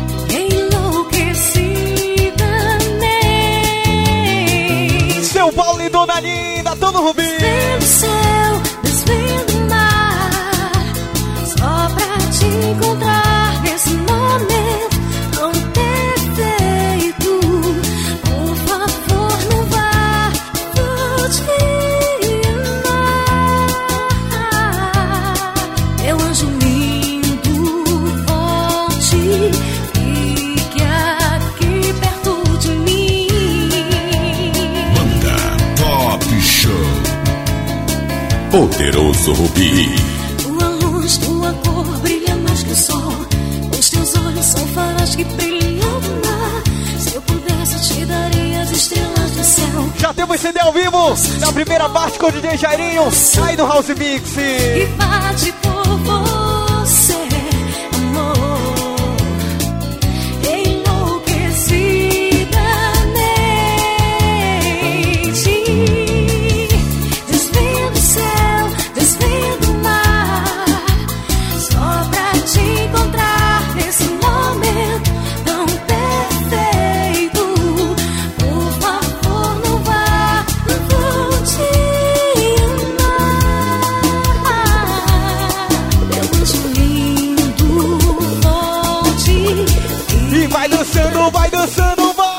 enlouquecidamente. Seu Paulo e Dona Linda, todo Rubi. Desvendo o céu, desvendo o mar, só pra te encontrar nesse momento tão perfeito. Por favor, não vá, vou te amar. Meu anjo lindo, volte, fique aqui perto de mim. Top Show. Poderoso Rubi. Tua luz, tua cor brilha mais que o sol. Os teus olhos são faróis que brilham no mar. Se eu pudesse, eu te daria as estrelas do céu. Já temos CD ao vivo na primeira parte com o DJ Jairinho, aí do House Mix. E bate por você, amor, enlouquecidamente. Desvendo o céu, desvendo o mar, só pra te encontrar nesse momento tão perfeito. Por favor, não vá, não vou te amar. Meu anjo lindo, volte, E vai dançando, vai dançando, vai.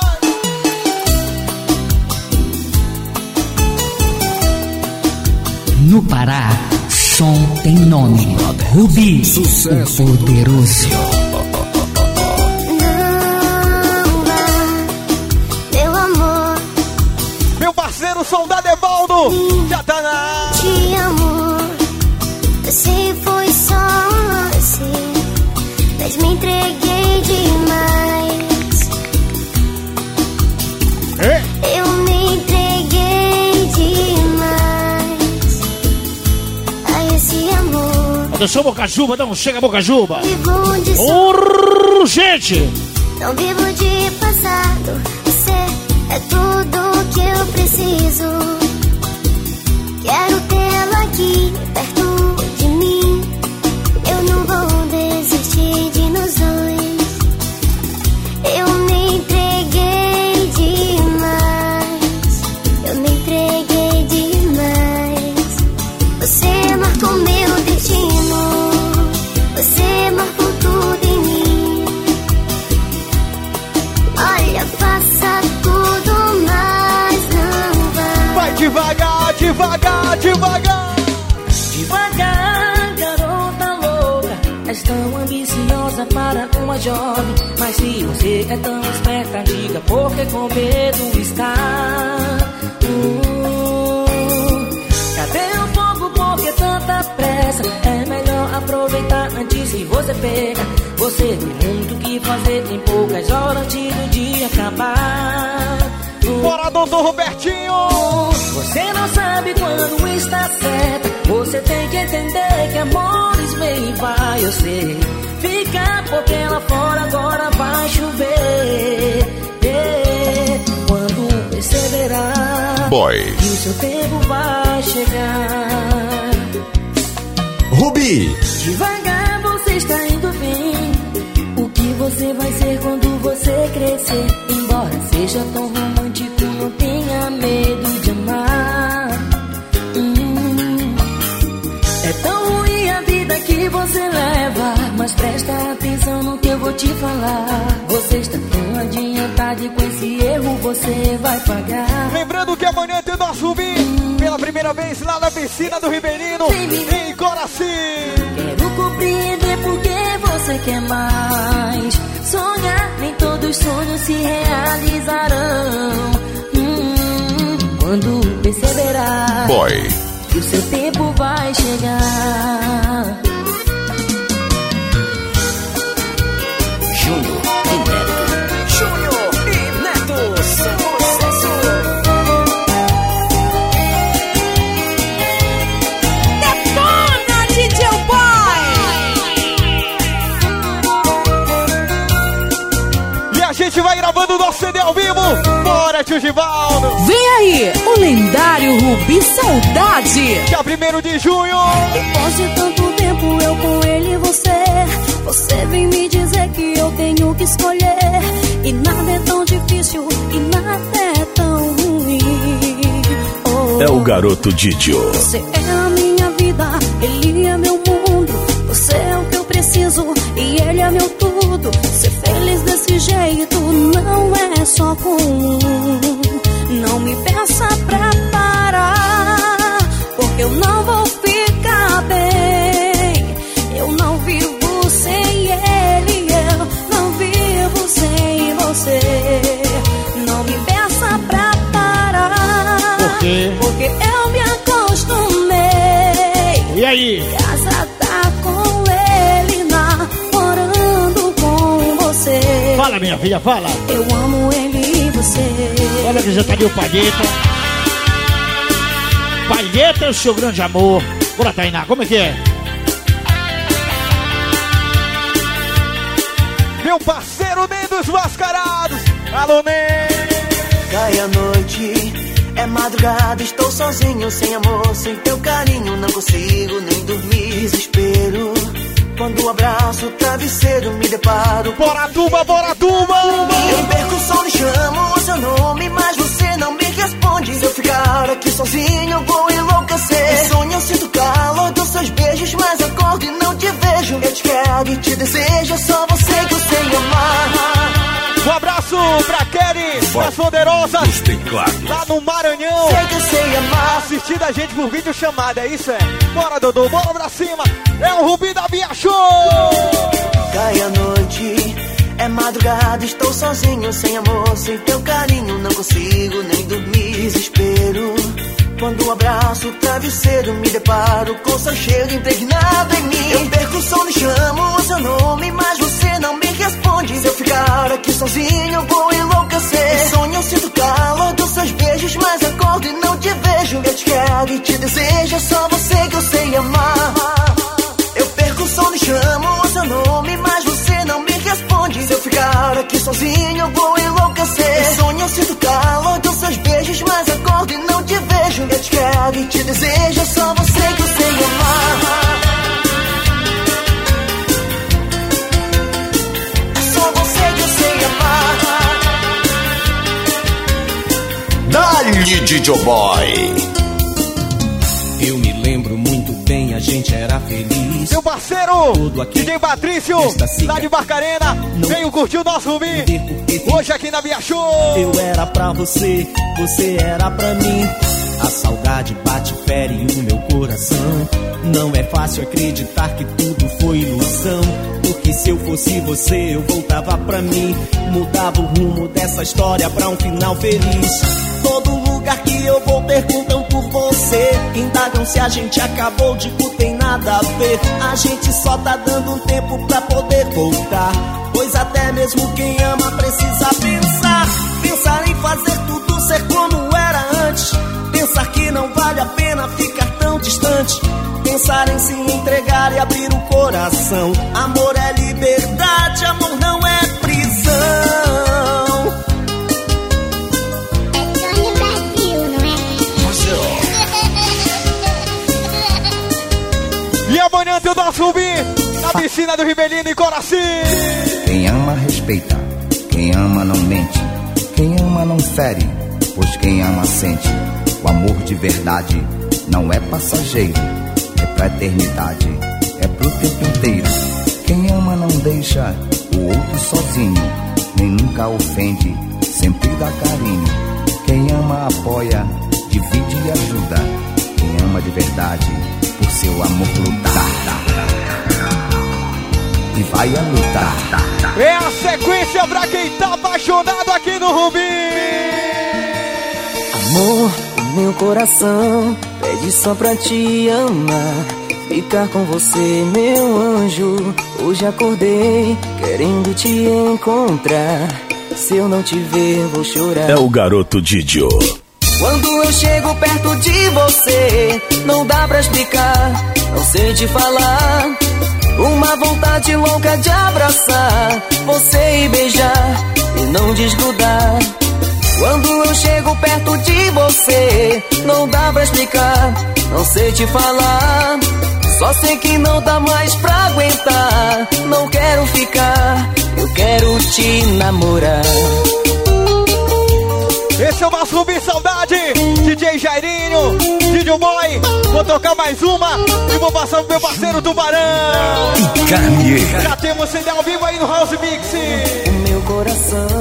No Pará, som tem nome. Rubi, sucesso, o poderoso. Meu amor, meu parceiro Soldado Evaldo, já tá na... Te amo, eu sei foi só um lance, mas me entreguei demais. Eu me entreguei demais a esse amor. Atenção, Bocajuba, não chega, Bocajuba. Vivo de urgente. Não vivo de passado, você é tudo que eu preciso. Quero tê-lo aqui, perto de mim. Eu não vou desistir de nós dois. Eu me entreguei demais. Eu me entreguei demais. Você marcou meu destino. Você marcou tudo em mim. Olha, faça tudo, mas não vai. Vai devagar, devagar, devagar. Devagar, garota louca. És tão ambiciosa para uma jovem. Mas se você é tão esperta, diga porque com medo está. Cadê o fogo, porque tanta pressa? É melhor aproveitar antes que você pega. Você tem muito que fazer, tem poucas horas antes do dia acabar. Bora, doutor Robertinho! Você não sabe quando está certa. Você tem que entender que amores vem e vai. Eu sei, fica porque lá fora agora vai chover. Quando perceberá que o seu tempo vai chegar. Rubi! Devagar você está indo bem. O que você vai ser quando você crescer? Embora seja tão romântico, não tenha medo de amar. É tão ruim a vida que você leva, mas presta atenção no que eu vou te falar. Você está tão adiantado e com esse erro você vai pagar. Lembrando que amanhã tem o nosso Rubi pela primeira vez lá na piscina do Ribeirinho, em Coraci. Quero compreender porque você quer mais. Sonhar, nem todos os sonhos se realizarão. Quando perceberá que o seu tempo vai chegar. Júnior e Neto. Júnior e Neto, sucesso. Detona, DJ Boy. E a gente vai gravando o nosso CD ao vivo. Bora, tio Givaldo. Vem aí, o lendário Rubi Saudade. Dia 1º de junho. Depois de tanto tempo eu com ele e você vem me dizer que eu tenho que escolher. E nada é tão difícil e nada é tão ruim. É o garoto Didio. Você é a minha vida, ele é meu mundo. Você é o que eu preciso e ele é meu tudo. Ser feliz desse jeito não é só com um. Não me peça pra parar, porque eu não vou ficar bem. Eu não vivo sem ele, eu não vivo sem você. Não me peça pra parar, por quê? Porque eu me acostumei. E aí? Casada com ele, namorando com você. Fala, minha filha, fala. Eu amo ele e você. Olha que já tá ali o Palheta. Palheta é o seu grande amor. Bora, Tainá, como é que é? Meu parceiro Ney dos Mascarados. Alô, Ney. Cai a noite, é madrugada, estou sozinho, sem amor, sem teu carinho, não consigo nem dormir. Desespero, quando abraço o travesseiro, me deparo. Bora, Tuba, bora, Tuba! Eu perco o sono e chamo o seu nome, mas você não me responde. Se eu ficar aqui sozinho, eu vou enlouquecer. Em sonho eu sinto o calor dos seus beijos, mas acordo e não te vejo. Eu te quero e te desejo, é só você que eu sei amar. das poderosas. Dos teclados. Lá no Maranhão. Sei que eu sei amar. Assistindo a gente por vídeo chamada, é isso? Bora, Dodô, bora pra cima. É o Rubi da Via Show. Cai a noite, é madrugada, estou sozinho, sem amor, sem teu carinho, não consigo nem dormir. Desespero, quando abraço o travesseiro, me deparo com seu cheiro impregnado em mim. Eu perco o sono e chamo o seu nome, mas você não me responde. Se eu ficar aqui sozinho, eu vou enlouquecer. Em sonho eu sinto o calor dos seus beijos, mas acordo e não te vejo. Eu te quero e te desejo, é só você que eu sei amar. Eu perco o sono e chamo o seu nome, mas você não me responde. Se eu ficar aqui sozinho, eu vou enlouquecer. Em sonho eu sinto o calor dos seus beijos, mas acordo e não te vejo. Eu te quero e te desejo, é só você que eu sei amar. É só você que eu sei amar. Dali, Didio Boy. Eu me lembro muito bem, a gente era feliz. Meu parceiro, DJ Patrício, lá de Barcarena, veio curtir o nosso Rubi. Hoje aqui na Via Show. Eu era pra você, você era pra mim. A saudade bate, fere o meu coração. Não é fácil acreditar que tudo foi ilusão. Porque se eu fosse você, eu voltava pra mim. Mudava o rumo dessa história pra um final feliz. Todo lugar que eu vou perguntam por você. Indagam se a gente acabou, digo tem nada a ver. A gente só tá dando um tempo pra poder voltar. Pois até mesmo quem ama precisa pensar. Pensar em fazer tudo ser como era antes. Pensar que não vale a pena ficar tão distante. Pensar em se entregar e abrir o coração. Amor é liberdade, amor não é prisão. E amanhã tem o nosso Rubi na piscina do Ribelino em Coraci. Quem ama respeita, quem ama não mente, quem ama não fere, pois quem ama sente. O amor de verdade não é passageiro, é pra eternidade, é pro tempo inteiro. Quem ama não deixa o outro sozinho, nem nunca ofende, sempre dá carinho. Quem ama apoia, divide e ajuda. Quem ama de verdade, por seu amor lutar. E vai a lutar. É a sequência pra quem tá apaixonado aqui no Rubi. Amor, o meu coração pede só pra te amar. Ficar com você, meu anjo. Hoje acordei querendo te encontrar. Se eu não te ver, vou chorar. É o garoto Didio. Quando eu chego perto de você, não dá pra explicar, não sei te falar. Uma vontade louca de abraçar você e beijar e não desgrudar. Quando eu chego perto de você, não dá pra explicar, não sei te falar. Só sei que não dá mais pra aguentar. Não quero ficar, eu quero te namorar. Esse é o nosso Rubi Saudade, DJ Jairinho, DJ Boy. Vou tocar mais uma e vou passar pro meu parceiro Tubarão. E Carnier. Já temos CD ao vivo aí no House Mix. O meu coração